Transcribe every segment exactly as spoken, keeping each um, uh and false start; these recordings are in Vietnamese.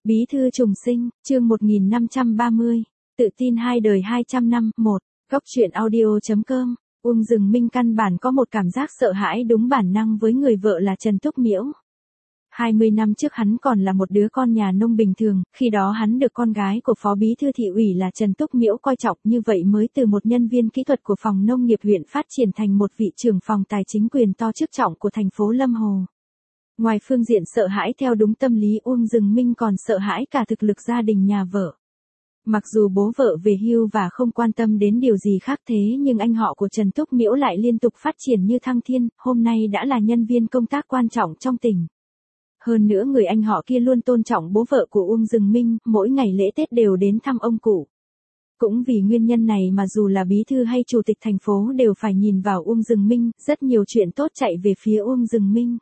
Bí thư trùng sinh, chương một nghìn năm trăm ba mươi, tự tin hai đời hai trăm năm, một, góc truyện audio.com, Uông Dừng Minh căn bản có một cảm giác sợ hãi đúng bản năng với người vợ là Trần Túc Miễu. hai mươi năm trước hắn còn là một đứa con nhà nông bình thường, khi đó hắn được con gái của phó bí thư thị ủy là Trần Túc Miễu coi trọng, như vậy mới từ một nhân viên kỹ thuật của phòng nông nghiệp huyện phát triển thành một vị trưởng phòng tài chính quyền to chức trọng của thành phố Lâm Hồ. Ngoài phương diện sợ hãi theo đúng tâm lý, Uông Dừng Minh còn sợ hãi cả thực lực gia đình nhà vợ. Mặc dù bố vợ về hưu và không quan tâm đến điều gì khác thế nhưng anh họ của Trần Túc Miễu lại liên tục phát triển như thăng thiên, hôm nay đã là nhân viên công tác quan trọng trong tỉnh. Hơn nữa người anh họ kia luôn tôn trọng bố vợ của Uông Dừng Minh, mỗi ngày lễ Tết đều đến thăm ông cụ. Cũng vì nguyên nhân này mà dù là bí thư hay chủ tịch thành phố đều phải nhìn vào Uông Dừng Minh, rất nhiều chuyện tốt chạy về phía Uông Dừng Minh.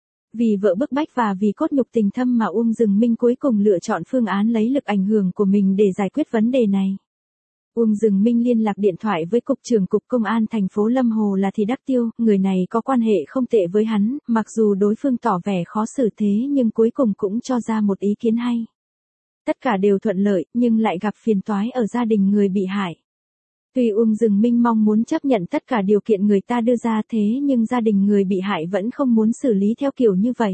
Vì vợ bức bách và vì cốt nhục tình thâm mà Uông Dừng Minh cuối cùng lựa chọn phương án lấy lực ảnh hưởng của mình để giải quyết vấn đề này. Uông Dừng Minh liên lạc điện thoại với Cục trưởng Cục Công an thành phố Lâm Hồ là Thì Đắc Tiêu, người này có quan hệ không tệ với hắn, mặc dù đối phương tỏ vẻ khó xử thế nhưng cuối cùng cũng cho ra một ý kiến hay. Tất cả đều thuận lợi, nhưng lại gặp phiền toái ở gia đình người bị hại. Tuy Uông Dừng Minh mong muốn chấp nhận tất cả điều kiện người ta đưa ra thế nhưng gia đình người bị hại vẫn không muốn xử lý theo kiểu như vậy.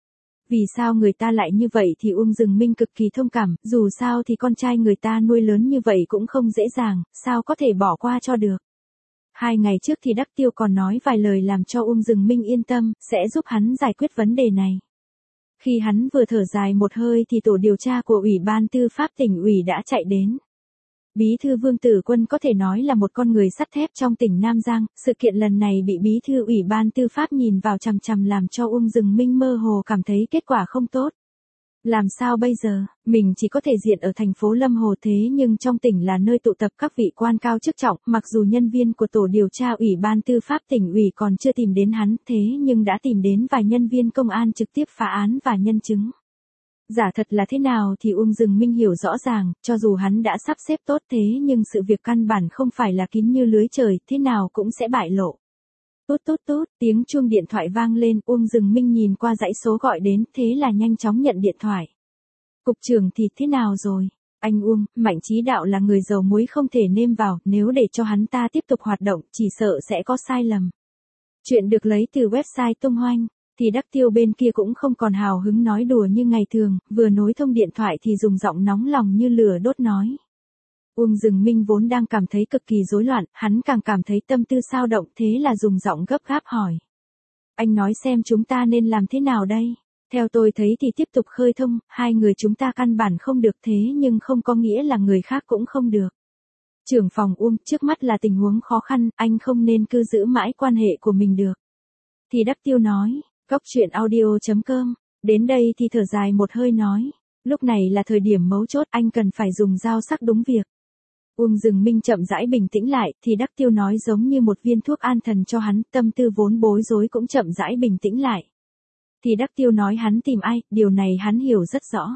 Vì sao người ta lại như vậy thì Uông Dừng Minh cực kỳ thông cảm, dù sao thì con trai người ta nuôi lớn như vậy cũng không dễ dàng, sao có thể bỏ qua cho được. Hai ngày trước thì Đắc Tiêu còn nói vài lời làm cho Uông Dừng Minh yên tâm, sẽ giúp hắn giải quyết vấn đề này. Khi hắn vừa thở dài một hơi thì tổ điều tra của Ủy ban Tư pháp tỉnh ủy đã chạy đến. Bí thư Vương Tử Quân có thể nói là một con người sắt thép trong tỉnh Nam Giang, sự kiện lần này bị bí thư Ủy ban Tư pháp nhìn vào chằm chằm làm cho Uông Dừng Minh mơ hồ cảm thấy kết quả không tốt. Làm sao bây giờ, mình chỉ có thể diện ở thành phố Lâm Hồ thế nhưng trong tỉnh là nơi tụ tập các vị quan cao chức trọng, mặc dù nhân viên của tổ điều tra Ủy ban Tư pháp tỉnh ủy còn chưa tìm đến hắn thế nhưng đã tìm đến vài nhân viên công an trực tiếp phá án và nhân chứng. Giả thật là thế nào thì Uông Dừng Minh hiểu rõ ràng, cho dù hắn đã sắp xếp tốt thế nhưng sự việc căn bản không phải là kín như lưới trời, thế nào cũng sẽ bại lộ. Tốt tốt tốt, tiếng chuông điện thoại vang lên, Uông Dừng Minh nhìn qua dãy số gọi đến, thế là nhanh chóng nhận điện thoại. Cục trưởng thì thế nào rồi? Anh Uông, Mạnh Chí Đạo là người dầu muối không thể nêm vào, nếu để cho hắn ta tiếp tục hoạt động, chỉ sợ sẽ có sai lầm. Chuyện được lấy từ website tung hoanh. Thì Đắc Tiêu bên kia cũng không còn hào hứng nói đùa như ngày thường, vừa nối thông điện thoại thì dùng giọng nóng lòng như lửa đốt nói. Uông Dừng Minh vốn đang cảm thấy cực kỳ rối loạn, hắn càng cảm thấy tâm tư xao động, thế là dùng giọng gấp gáp hỏi. Anh nói xem chúng ta nên làm thế nào đây? Theo tôi thấy thì tiếp tục khơi thông, hai người chúng ta căn bản không được thế nhưng không có nghĩa là người khác cũng không được. Trưởng phòng Uông, trước mắt là tình huống khó khăn, anh không nên cứ giữ mãi quan hệ của mình được. Thì Đắc Tiêu nói. Góc truyện audio.com, đến đây thì thở dài một hơi nói, lúc này là thời điểm mấu chốt, anh cần phải dùng dao sắc đúng việc. Uông Dừng Minh chậm rãi bình tĩnh lại, thì Đắc Tiêu nói giống như một viên thuốc an thần cho hắn, tâm tư vốn bối rối cũng chậm rãi bình tĩnh lại. Thì Đắc Tiêu nói hắn tìm ai, điều này hắn hiểu rất rõ.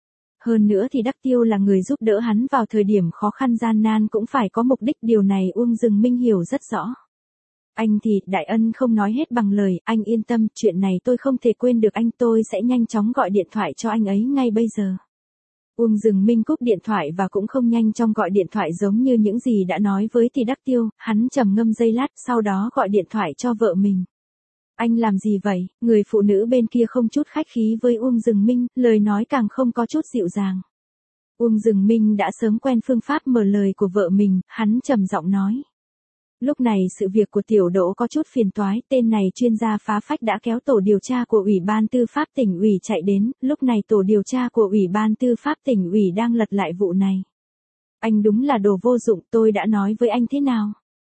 Hơn nữa thì Đắc Tiêu là người giúp đỡ hắn vào thời điểm khó khăn gian nan cũng phải có mục đích, điều này Uông Dừng Minh hiểu rất rõ. Anh thì, đại ân không nói hết bằng lời, anh yên tâm, chuyện này tôi không thể quên được anh, tôi sẽ nhanh chóng gọi điện thoại cho anh ấy ngay bây giờ. Uông Dừng Minh cúp điện thoại và cũng không nhanh chóng gọi điện thoại giống như những gì đã nói với Thì Đắc Tiêu, hắn trầm ngâm giây lát, sau đó gọi điện thoại cho vợ mình. Anh làm gì vậy? Người phụ nữ bên kia không chút khách khí với Uông Dừng Minh, lời nói càng không có chút dịu dàng. Uông Dừng Minh đã sớm quen phương pháp mở lời của vợ mình, hắn trầm giọng nói. Lúc này sự việc của Tiểu Đỗ có chút phiền toái, tên này chuyên gia phá phách đã kéo tổ điều tra của Ủy ban Tư pháp tỉnh ủy chạy đến, lúc này tổ điều tra của Ủy ban Tư pháp tỉnh ủy đang lật lại vụ này. Anh đúng là đồ vô dụng, tôi đã nói với anh thế nào?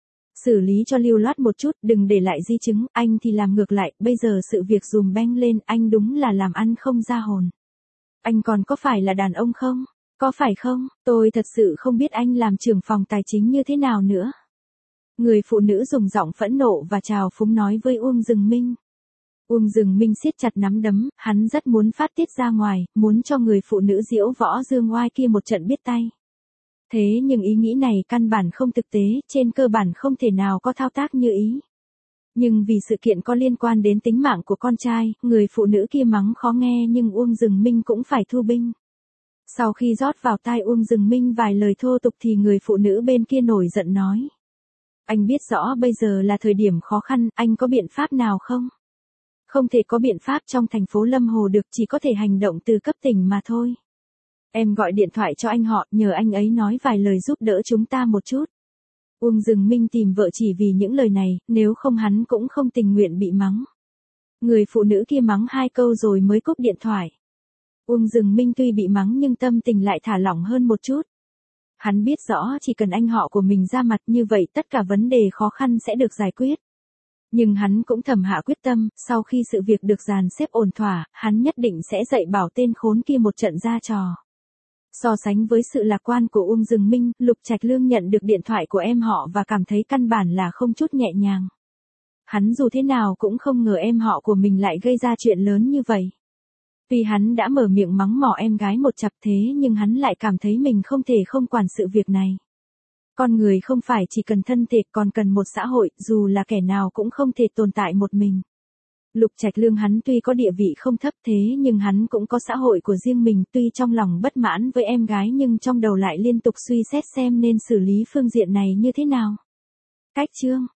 Xử lý cho lưu loát một chút, đừng để lại di chứng, anh thì làm ngược lại, bây giờ sự việc dùm beng lên, anh đúng là làm ăn không ra hồn. Anh còn có phải là đàn ông không? Có phải không? Tôi thật sự không biết anh làm trưởng phòng tài chính như thế nào nữa. Người phụ nữ dùng giọng phẫn nộ và trào phúng nói với Uông Dừng Minh. Uông Dừng Minh siết chặt nắm đấm, hắn rất muốn phát tiết ra ngoài, muốn cho người phụ nữ diễu võ dương oai kia một trận biết tay. Thế nhưng ý nghĩ này căn bản không thực tế, trên cơ bản không thể nào có thao tác như ý. Nhưng vì sự kiện có liên quan đến tính mạng của con trai, người phụ nữ kia mắng khó nghe nhưng Uông Dừng Minh cũng phải thu binh. Sau khi rót vào tai Uông Dừng Minh vài lời thô tục thì người phụ nữ bên kia nổi giận nói. Anh biết rõ bây giờ là thời điểm khó khăn, anh có biện pháp nào không? Không thể có biện pháp trong thành phố Lâm Hồ được, chỉ có thể hành động từ cấp tỉnh mà thôi. Em gọi điện thoại cho anh họ, nhờ anh ấy nói vài lời giúp đỡ chúng ta một chút. Uông Dừng Minh tìm vợ chỉ vì những lời này, nếu không hắn cũng không tình nguyện bị mắng. Người phụ nữ kia mắng hai câu rồi mới cúp điện thoại. Uông Dừng Minh tuy bị mắng nhưng tâm tình lại thả lỏng hơn một chút. Hắn biết rõ chỉ cần anh họ của mình ra mặt như vậy tất cả vấn đề khó khăn sẽ được giải quyết. Nhưng hắn cũng thầm hạ quyết tâm, sau khi sự việc được dàn xếp ổn thỏa, hắn nhất định sẽ dạy bảo tên khốn kia một trận ra trò. So sánh với sự lạc quan của Uông Dừng Minh, Lục Trạch Lương nhận được điện thoại của em họ và cảm thấy căn bản là không chút nhẹ nhàng. Hắn dù thế nào cũng không ngờ em họ của mình lại gây ra chuyện lớn như vậy. Tuy hắn đã mở miệng mắng mỏ em gái một chặp thế nhưng hắn lại cảm thấy mình không thể không quản sự việc này. Con người không phải chỉ cần thân thể còn cần một xã hội, dù là kẻ nào cũng không thể tồn tại một mình. Lục Trạch Lương hắn tuy có địa vị không thấp thế nhưng hắn cũng có xã hội của riêng mình, tuy trong lòng bất mãn với em gái nhưng trong đầu lại liên tục suy xét xem nên xử lý phương diện này như thế nào. Cách chương